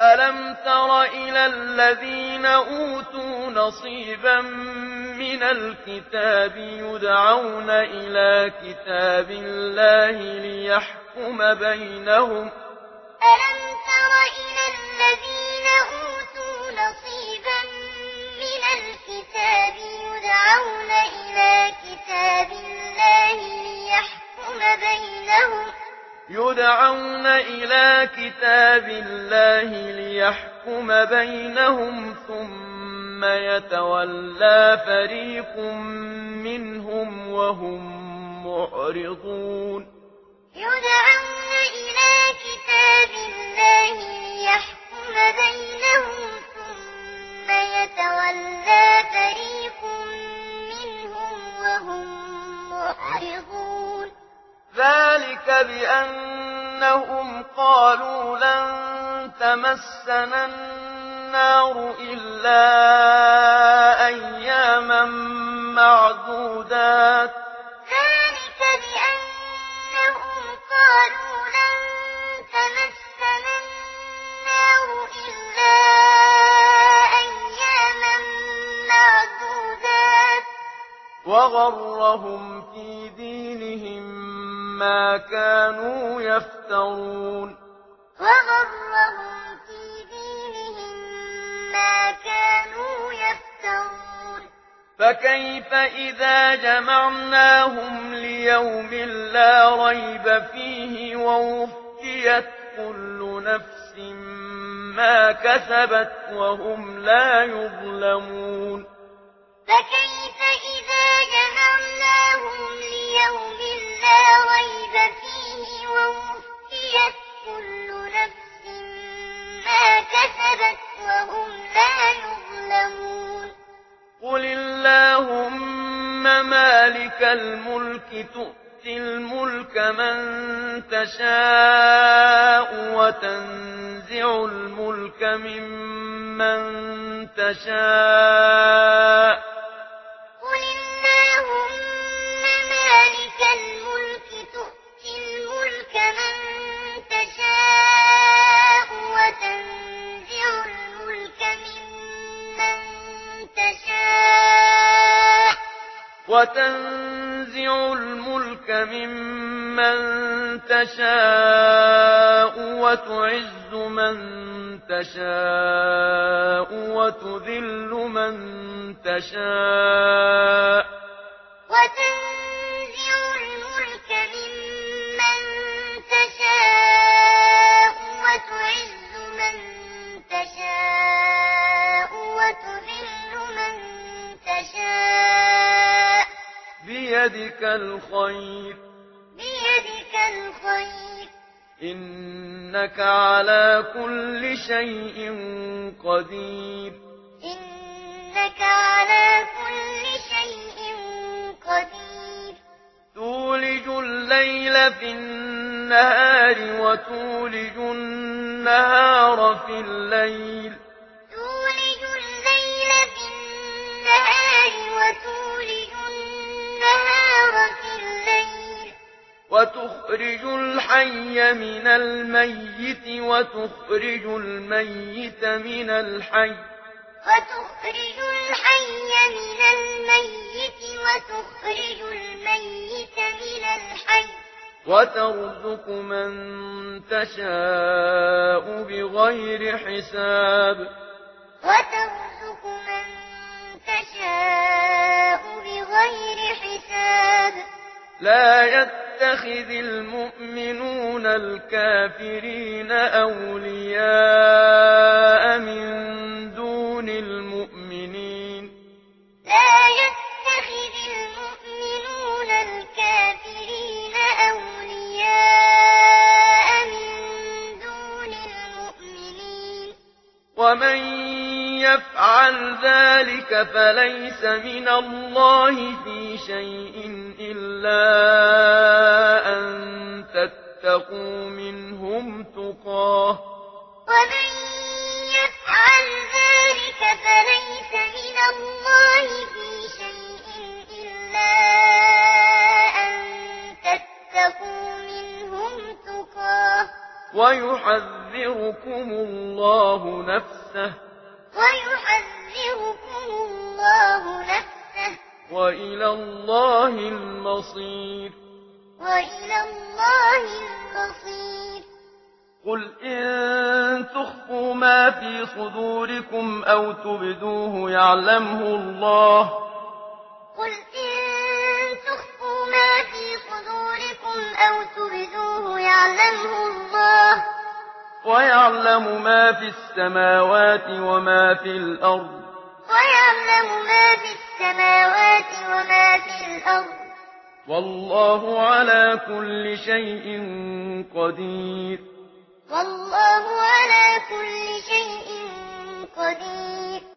ألم تر إلى الذين أوتوا نصيبا من الكتاب يدعون إلى كتاب الله ليحكم بينهم ألم تر إلى الذين أوتوا نصيبا من الكتاب يدعون إلى كتاب الله ليحكم بينهم ثم يتولى فريق منهم وهم معرضون يدعون إلى كتاب الله ليحكم بينهم ثم يتولى فريق منهم وهم معرضون ذلك بأنهم قالوا لن تمسنا النار إلا أياما معدودات ذلك بأنهم قالوا لن تمسنا النار إلا أياما معدودات وغرهم في دينهم ما كانوا يفترون وغرهم في دينهم ما كانوا يفترون فكيف إذا جمعناهم ليوم لا ريب فيه ووفيت كل نفس ما كسبت وهم لا يظلمون فكيف إذا جمعناهم ليوم لا ريب فيه ووفيت كل نفس ما كسبت وهم لا يظلمون قل اللهم مالك الملك تؤتي الملك من تشاء وتنزع الملك ممن تشاء قل اللهم مالك الملك تؤتي الملك من تشاء وتنزع الملك ممن تشاء وتعز من تشاء وتذل من تشاء وتنزع الملك ممن تشاء وتعز من تشاء وتذل من تشاء بيدك الخير إنك على كل شيء قدير تولج الليل في النهار وتولج النهار في الليل وتخرج الحي من الميت وتخرج الميت من الحي وترزق من تشاء بغير حساب لا يتخذ المؤمنون الكافرين أولياء من دون المؤمنين ومن يفعل ذلك فليس من الله في شيء إلا أن تتقوا منهم تقاه ومن يفعل ذلك فليس من الله في شيء إلا أن تتقوا منهم تقاه ويحذركم الله نفسه وإلى الله المصير قل إن تخفوا ما في صدوركم أو تبدوه يعلمه الله ويعلم ما في السماوات وما في الأرض والله على كل شيء قدير